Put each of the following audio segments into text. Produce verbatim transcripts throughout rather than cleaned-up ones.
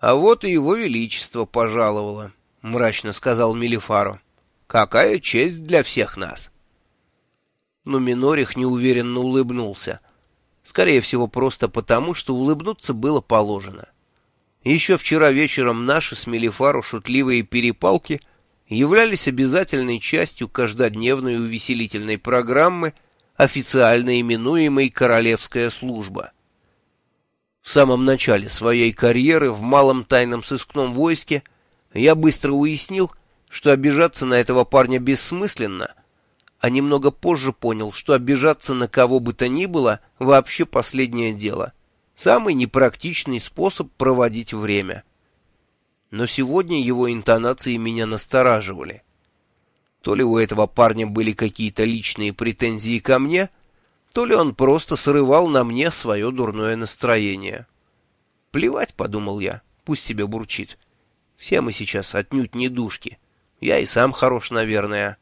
А вот и его величество пожаловало, — мрачно сказал Мелифаро. — Какая честь для всех нас! Но Минорих неуверенно улыбнулся. Скорее всего, просто потому, что улыбнуться было положено. Еще вчера вечером наши с Мелифаро шутливые перепалки являлись обязательной частью каждодневной увеселительной программы, официально именуемой «Королевская служба». В самом начале своей карьеры в малом тайном сыскном войске я быстро уяснил, что обижаться на этого парня бессмысленно, а немного позже понял, что обижаться на кого бы то ни было вообще последнее дело. Самый непрактичный способ проводить время. Но сегодня его интонации меня настораживали. То ли у этого парня были какие-то личные претензии ко мне, то ли он просто срывал на мне свое дурное настроение. «Плевать», — подумал я, — «пусть себе бурчит. Все мы сейчас отнюдь не душки. Я и сам хорош, наверное».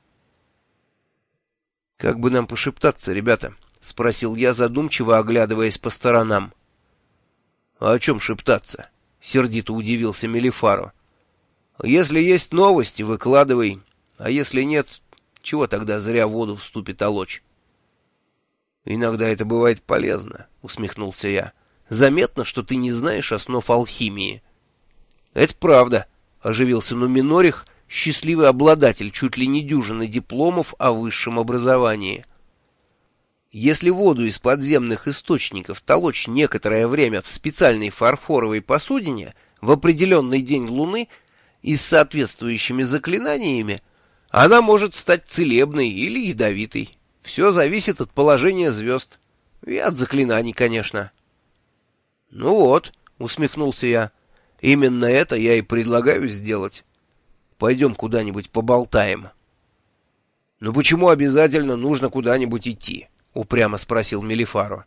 «Как бы нам пошептаться, ребята?» — спросил я, задумчиво оглядываясь по сторонам. «А о чем шептаться?» — сердито удивился Мелифаро. «Если есть новости, выкладывай, а если нет, чего тогда зря воду в ступе толочь?» «Иногда это бывает полезно», — усмехнулся я. «Заметно, что ты не знаешь основ алхимии». «Это правда», — оживился Нуминорих, счастливый обладатель чуть ли не дюжины дипломов о высшем образовании. Если воду из подземных источников толочь некоторое время в специальной фарфоровой посудине в определенный день луны и с соответствующими заклинаниями, она может стать целебной или ядовитой. Все зависит от положения звезд. И от заклинаний, конечно. — Ну вот, — усмехнулся я, — именно это я и предлагаю сделать. Пойдем куда-нибудь поболтаем. — Ну почему обязательно нужно куда-нибудь идти? — упрямо спросил Мелифаро.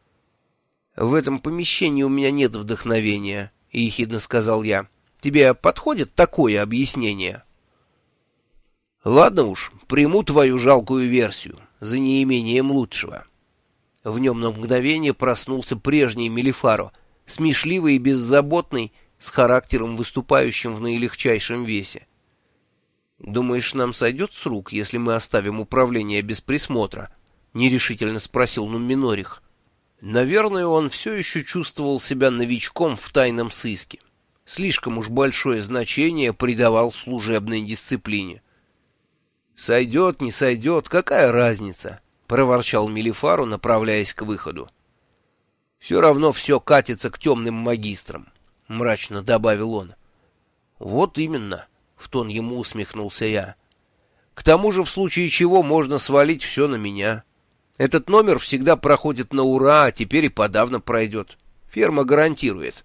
— В этом помещении у меня нет вдохновения, — ехидно сказал я. — Тебе подходит такое объяснение? — Ладно уж, приму твою жалкую версию, за неимением лучшего. В нем на мгновение проснулся прежний Мелифаро, смешливый и беззаботный, с характером, выступающим в наилегчайшем весе. — Думаешь, нам сойдет с рук, если мы оставим управление без присмотра? — нерешительно спросил Нуминорих. Наверное, он все еще чувствовал себя новичком в тайном сыске. Слишком уж большое значение придавал служебной дисциплине. — Сойдет, не сойдет, какая разница? — проворчал Мелифаро, направляясь к выходу. — Все равно все катится к темным магистрам, — мрачно добавил он. — Вот именно, — в тон ему усмехнулся я. — К тому же, в случае чего, можно свалить все на меня. Этот номер всегда проходит на ура, а теперь и подавно пройдет. Ферма гарантирует.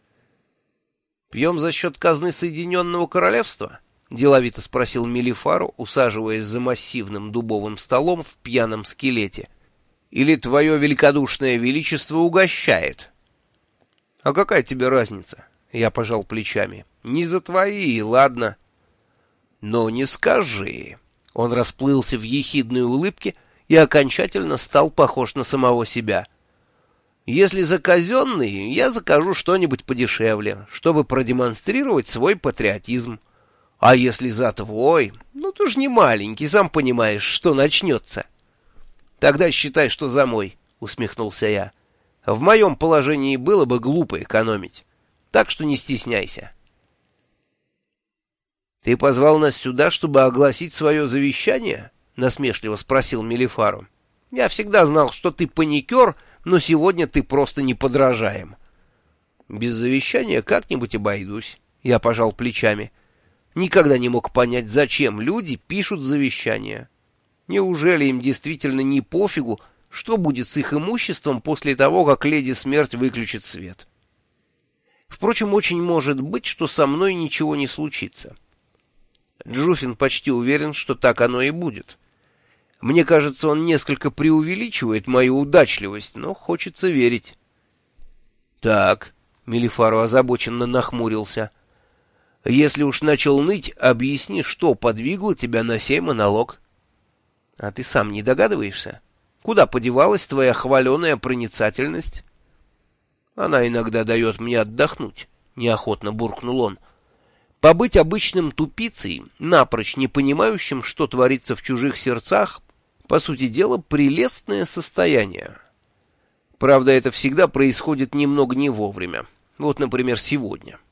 — Пьем за счет казны Соединенного Королевства? — деловито спросил Мелифаро, усаживаясь за массивным дубовым столом в пьяном скелете. — Или твое великодушное величество угощает? — А какая тебе разница? — я пожал плечами. — Не за твои, ладно. — Но не скажи. Он расплылся в ехидной улыбке и окончательно стал похож на самого себя. — Если за казенный, я закажу что-нибудь подешевле, чтобы продемонстрировать свой патриотизм. А если за твой, ну ты ж не маленький, сам понимаешь, что начнется. — Тогда считай, что за мой, — усмехнулся я. — В моем положении было бы глупо экономить. Так что не стесняйся. — Ты позвал нас сюда, чтобы огласить свое завещание? — насмешливо спросил Мелифаро. — Я всегда знал, что ты паникер, но сегодня ты просто неподражаем. — Без завещания как-нибудь обойдусь, — я пожал плечами. Никогда не мог понять, зачем люди пишут завещания. Неужели им действительно не пофигу, что будет с их имуществом после того, как леди Смерть выключит свет? Впрочем, очень может быть, что со мной ничего не случится. Джуфин почти уверен, что так оно и будет. Мне кажется, он несколько преувеличивает мою удачливость, но хочется верить. — Так, — Мелифаро озабоченно нахмурился, — если уж начал ныть, объясни, что подвигло тебя на сей монолог. — А ты сам не догадываешься? Куда подевалась твоя хваленая проницательность? — Она иногда дает мне отдохнуть, — неохотно буркнул он. Побыть обычным тупицей, напрочь не понимающим, что творится в чужих сердцах, по сути дела, прелестное состояние. Правда, это всегда происходит немного не вовремя. Вот, например, сегодня.